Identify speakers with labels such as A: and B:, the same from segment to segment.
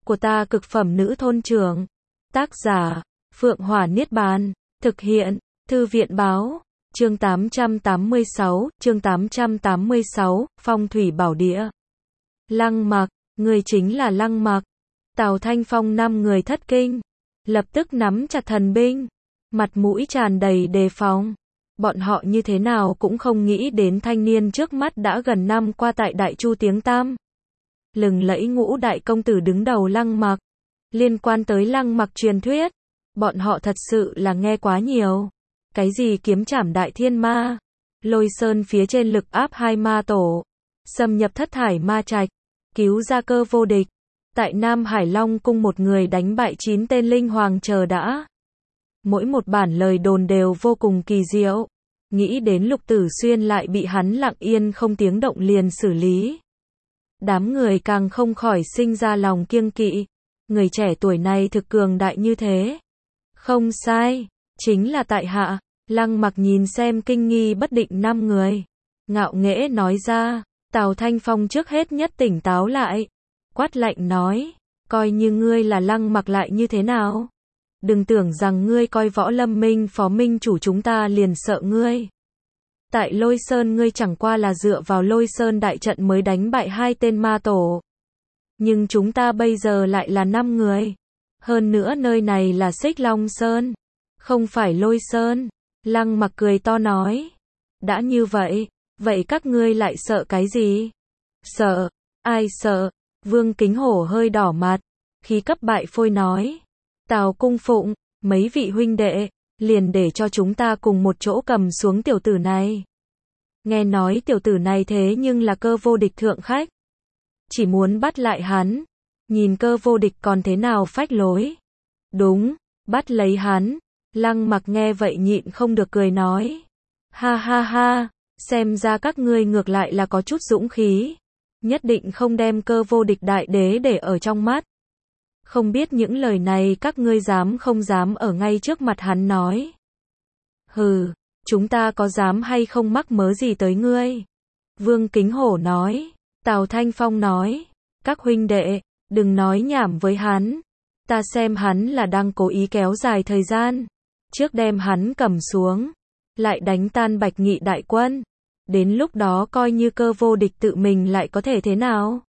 A: của ta cực phẩm nữ thôn trưởng. Tác giả, Phượng Hỏa Niết Bàn. Thực hiện, Thư viện Báo. Chương 886, Phong thủy bảo địa. Lăng Mặc, người chính là Lăng Mặc. Tào Thanh Phong 5 người thất kinh, lập tức nắm chặt thần binh, mặt mũi tràn đầy đề phòng. Bọn họ như thế nào cũng không nghĩ đến thanh niên trước mắt đã gần năm qua tại Đại Chu tiếng tăm. Lừng lẫy ngũ đại công tử đứng đầu Lăng Mặc. Liên quan tới Lăng Mặc truyền thuyết, bọn họ thật sự là nghe quá nhiều. Cái gì kiếm trảm đại thiên ma, Lôi Sơn phía trên lực áp 2 ma tổ, xâm nhập thất thải ma trạch, cứu ra cơ vô địch. Tại Nam Hải Long cung một người đánh bại 9 tên linh hoàng chờ đã. Mỗi một bản lời đồn đều vô cùng kỳ diệu. Nghĩ đến Lục Tử Xuyên lại bị hắn lặng yên không tiếng động liền xử lý. Đám người càng không khỏi sinh ra lòng kiêng kỵ. Người trẻ tuổi này thực cường đại như thế. Không sai, chính là tại hạ. Lăng Mặc nhìn xem kinh nghi bất định 5 người. Ngạo nghễ nói ra, Tào Thanh Phong trước hết nhất tỉnh táo lại. Quát lạnh nói, coi như ngươi là Lăng Mặc lại như thế nào? Đừng tưởng rằng ngươi coi Võ Lâm Minh phó minh chủ chúng ta liền sợ ngươi. Tại Lôi Sơn ngươi chẳng qua là dựa vào Lôi Sơn đại trận mới đánh bại 2 tên ma tổ. Nhưng chúng ta bây giờ lại là 5 người. Hơn nữa nơi này là Xích Long Sơn, không phải Lôi Sơn. Lăng Mặc cười to nói, đã như vậy, vậy các ngươi lại sợ cái gì? Sợ? Ai sợ? Vương Kính Hổ hơi đỏ mặt, khí cấp bại phôi nói, Tào Cung Phụng, mấy vị huynh đệ, liền để cho chúng ta cùng một chỗ cầm xuống tiểu tử này. Nghe nói tiểu tử này thế nhưng là Cơ Vô Địch thượng khách. Chỉ muốn bắt lại hắn, nhìn Cơ Vô Địch còn thế nào phách lối. Đúng, bắt lấy hắn. Lăng Mặc nghe vậy nhịn không được cười nói, ha ha ha, xem ra các ngươi ngược lại là có chút dũng khí. Nhất định không đem Cơ Vô Địch đại đế để ở trong mắt. Không biết những lời này các ngươi dám không dám ở ngay trước mặt hắn nói. Hừ, chúng ta có dám hay không mắc mớ gì tới ngươi? Vương Kính Hổ nói. Tào Thanh Phong nói, các huynh đệ, đừng nói nhảm với hắn. Ta xem hắn là đang cố ý kéo dài thời gian. Trước đem hắn cầm xuống, lại đánh tan Bạch Nghị đại quân. Đến lúc đó coi như Cơ Vô Địch tự mình lại có thể thế nào?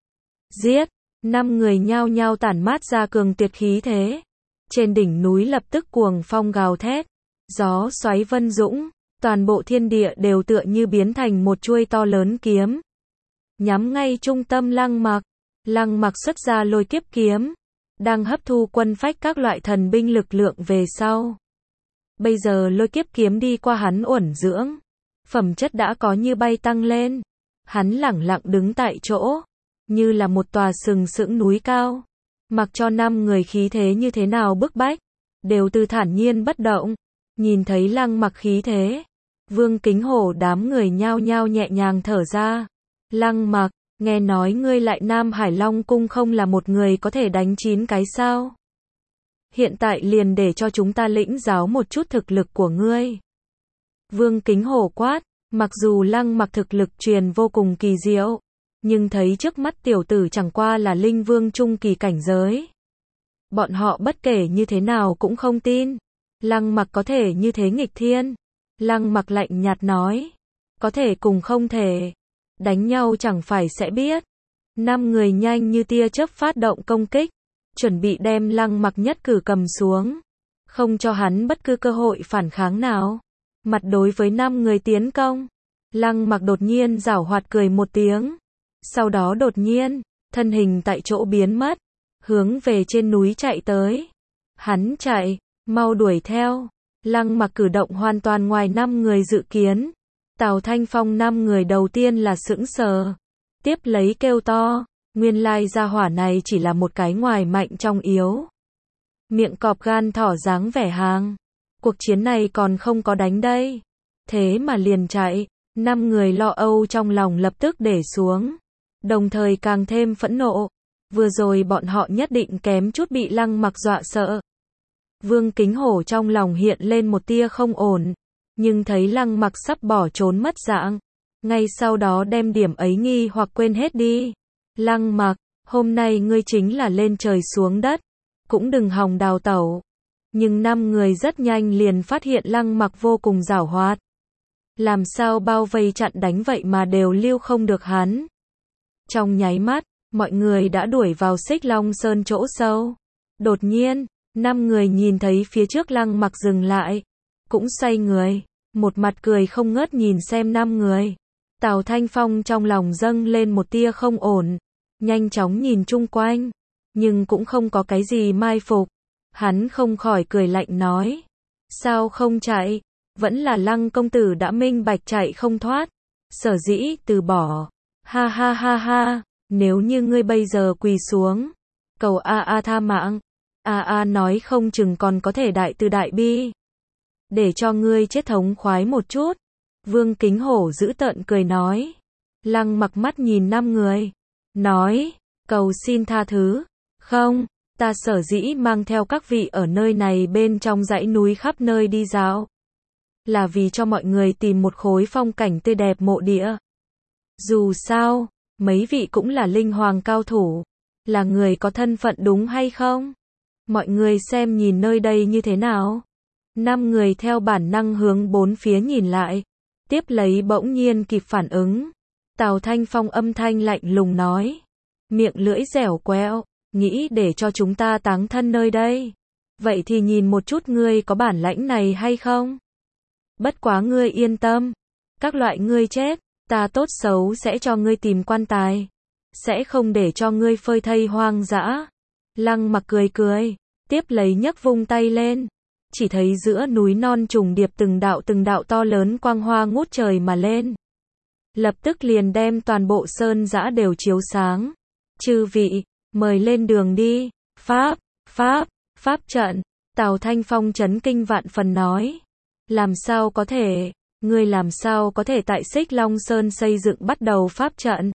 A: Giết! 5 người nhao nhao tản mát ra cường tuyệt khí thế. Trên đỉnh núi lập tức cuồng phong gào thét, gió xoáy vân dũng, toàn bộ thiên địa đều tựa như biến thành một chuôi to lớn kiếm. Nhắm ngay trung tâm Lăng Mặc. Lăng Mặc xuất ra Lôi Kiếp kiếm, đang hấp thu quân phách các loại thần binh lực lượng về sau. Bây giờ Lôi Kiếp kiếm đi qua hắn uẩn dưỡng, phẩm chất đã có như bay tăng lên. Hắn lẳng lặng đứng tại chỗ, như là một tòa sừng sững núi cao. Mặc cho 5 người khí thế như thế nào bức bách, đều từ thản nhiên bất động. Nhìn thấy Lăng Mặc khí thế, Vương Kính Hổ đám người nhao nhao nhẹ nhàng thở ra. Lăng Mặc, nghe nói ngươi lại Nam Hải Long cung không là một người có thể đánh 9 cái sao? Hiện tại liền để cho chúng ta lĩnh giáo một chút thực lực của ngươi. Vương Kính Hổ quát, mặc dù Lăng Mặc thực lực truyền vô cùng kỳ diệu, nhưng thấy trước mắt tiểu tử chẳng qua là linh vương trung kỳ cảnh giới. Bọn họ bất kể như thế nào cũng không tin. Lăng Mặc có thể như thế nghịch thiên. Lăng Mặc lạnh nhạt nói, có thể cùng không thể. Đánh nhau chẳng phải sẽ biết. 5 người nhanh như tia chớp phát động công kích, chuẩn bị đem Lăng Mặc nhất cử cầm xuống, không cho hắn bất cứ cơ hội phản kháng nào. Mặt đối với 5 người tiến công, Lăng Mặc đột nhiên giảo hoạt cười một tiếng, sau đó đột nhiên, thân hình tại chỗ biến mất, hướng về trên núi chạy tới. Hắn chạy, mau đuổi theo. Lăng Mặc cử động hoàn toàn ngoài 5 người dự kiến. Tào Thanh Phong 5 người đầu tiên là sững sờ, tiếp lấy kêu to, nguyên lai gia hỏa này chỉ là một cái ngoài mạnh trong yếu. Miệng cọp gan thỏ dáng vẻ hàng. Cuộc chiến này còn không có đánh đây. Thế mà liền chạy. 5 người lo âu trong lòng lập tức để xuống, đồng thời càng thêm phẫn nộ. Vừa rồi bọn họ nhất định kém chút bị Lăng Mặc dọa sợ. Vương Kính Hổ trong lòng hiện lên một tia không ổn, nhưng thấy Lăng Mặc sắp bỏ trốn mất dạng, ngay sau đó đem điểm ấy nghi hoặc quên hết đi. Lăng Mặc, Hôm nay ngươi chính là lên trời xuống đất, cũng đừng hòng đào tẩu. Nhưng 5 người rất nhanh liền phát hiện Lăng Mặc vô cùng giảo hoạt. Làm sao bao vây chặn đánh vậy mà đều lưu không được hắn. Trong nháy mắt, mọi người đã đuổi vào Xích Long Sơn chỗ sâu. Đột nhiên, 5 người nhìn thấy phía trước Lăng Mặc dừng lại, cũng xoay người, một mặt cười không ngớt nhìn xem 5 người. Tào Thanh Phong trong lòng dâng lên một tia không ổn, nhanh chóng nhìn chung quanh, nhưng cũng không có cái gì mai phục. Hắn không khỏi cười lạnh nói, sao không chạy, vẫn là Lăng công tử đã minh bạch chạy không thoát, sở dĩ từ bỏ. Ha ha ha ha, nếu như ngươi bây giờ quỳ xuống, cầu a tha mạng, a nói không chừng còn có thể đại từ đại bi, để cho ngươi chết thống khoái một chút. Vương Kính Hổ giữ tợn cười nói. Lăng Mặc mắt nhìn 5 người, nói, cầu xin tha thứ, không, ta sở dĩ mang theo các vị ở nơi này bên trong dãy núi khắp nơi đi dạo, là vì cho mọi người tìm một khối phong cảnh tươi đẹp mộ địa. Dù sao, mấy vị cũng là linh hoàng cao thủ, là người có thân phận đúng hay không? Mọi người xem nhìn nơi đây như thế nào? 5 người theo bản năng hướng bốn phía nhìn lại, tiếp lấy bỗng nhiên kịp phản ứng. Tào Thanh Phong âm thanh lạnh lùng nói, miệng lưỡi dẻo quẹo, nghĩ để cho chúng ta táng thân nơi đây. Vậy thì nhìn một chút ngươi có bản lãnh này hay không? Bất quá ngươi yên tâm, các loại ngươi chết, ta tốt xấu sẽ cho ngươi tìm quan tài, sẽ không để cho ngươi phơi thây hoang dã. Lăng Mặc cười cười, tiếp lấy nhấc vung tay lên, chỉ thấy giữa núi non trùng điệp từng đạo to lớn quang hoa ngút trời mà lên. Lập tức liền đem toàn bộ sơn dã đều chiếu sáng. Chư vị, mời lên đường đi. Pháp trận. Tào Thanh Phong chấn kinh vạn phần nói. Làm sao có thể, ngươi làm sao có thể tại Xích Long Sơn xây dựng bắt đầu pháp trận?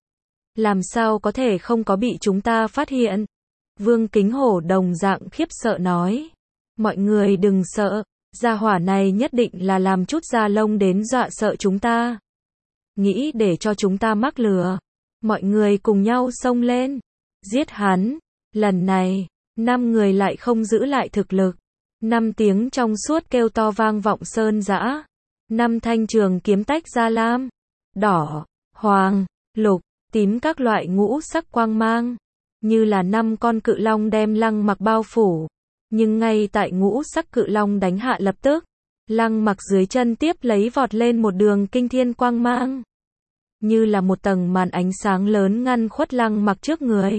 A: Làm sao có thể không có bị chúng ta phát hiện? Vương Kính Hổ đồng dạng khiếp sợ nói. Mọi người đừng sợ, gia hỏa này nhất định là làm chút da lông đến dọa sợ chúng ta. Nghĩ để cho chúng ta mắc lừa. Mọi người cùng nhau xông lên, giết hắn. Lần này, 5 người lại không giữ lại thực lực. 5 tiếng trong suốt kêu to vang vọng sơn dã. 5 thanh trường kiếm tách ra lam, đỏ, hoàng, lục, tím các loại ngũ sắc quang mang, như là 5 con cự long đem Lăng Mặc bao phủ. Nhưng ngay tại ngũ sắc cự long đánh hạ lập tức, Lăng Mặc dưới chân tiếp lấy vọt lên một đường kinh thiên quang mang, như là một tầng màn ánh sáng lớn ngăn khuất Lăng Mặc trước người,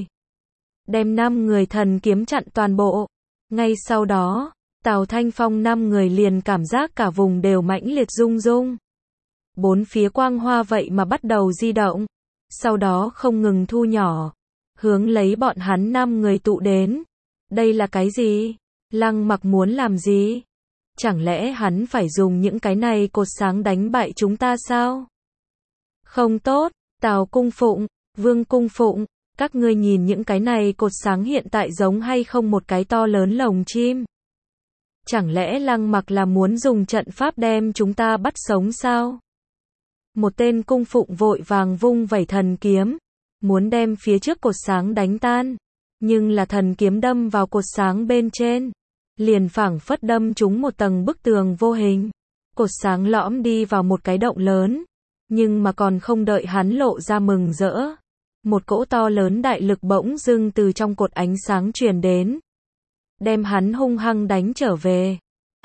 A: đem 5 người thần kiếm chặn toàn bộ. Ngay sau đó, Tào Thanh Phong 5 người liền cảm giác cả vùng đều mãnh liệt rung rung. Bốn phía quang hoa vậy mà bắt đầu di động, sau đó không ngừng thu nhỏ, hướng lấy bọn hắn 5 người tụ đến. Đây là cái gì? Lăng Mặc muốn làm gì? Chẳng lẽ hắn phải dùng những cái này cột sáng đánh bại chúng ta sao? Không tốt, Tào Cung Phụng, Vương Cung Phụng, các ngươi nhìn những cái này cột sáng hiện tại giống hay không một cái to lớn lồng chim? Chẳng lẽ Lăng Mặc là muốn dùng trận pháp đem chúng ta bắt sống sao? Một tên cung phụng vội vàng vung vẩy thần kiếm, muốn đem phía trước cột sáng đánh tan, nhưng là thần kiếm đâm vào cột sáng bên trên, liền phảng phất đâm trúng một tầng bức tường vô hình. Cột sáng lõm đi vào một cái động lớn, nhưng mà còn không đợi hắn lộ ra mừng rỡ, một cỗ to lớn đại lực bỗng dưng từ trong cột ánh sáng truyền đến, đem hắn hung hăng đánh trở về.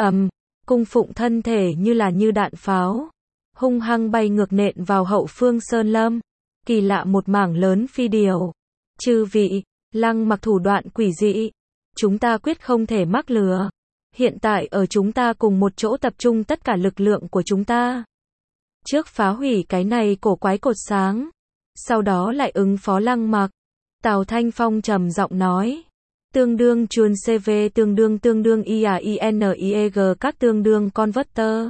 A: Cung phụng thân thể như đạn pháo, hung hăng bay ngược nện vào hậu phương sơn lâm. Kỳ lạ một mảng lớn phi điều. Chư vị, Lăng Mặc thủ đoạn quỷ dị, chúng ta quyết không thể mắc lừa. Hiện tại ở chúng ta cùng một chỗ tập trung tất cả lực lượng của chúng ta, trước phá hủy cái này cổ quái cột sáng, sau đó lại ứng phó Lăng Mặc. Tào Thanh Phong trầm giọng nói. Tương đương chuồn CV tương đương IAINIEG các tương đương converter.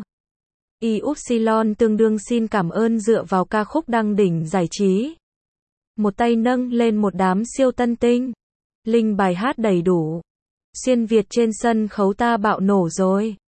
A: Y-upsilon tương đương xin cảm ơn dựa vào ca khúc đăng đỉnh giải trí. Một tay nâng lên một đám siêu tân tinh. Linh bài hát đầy đủ. Xuyên Việt trên sân khấu ta bạo nổ rồi.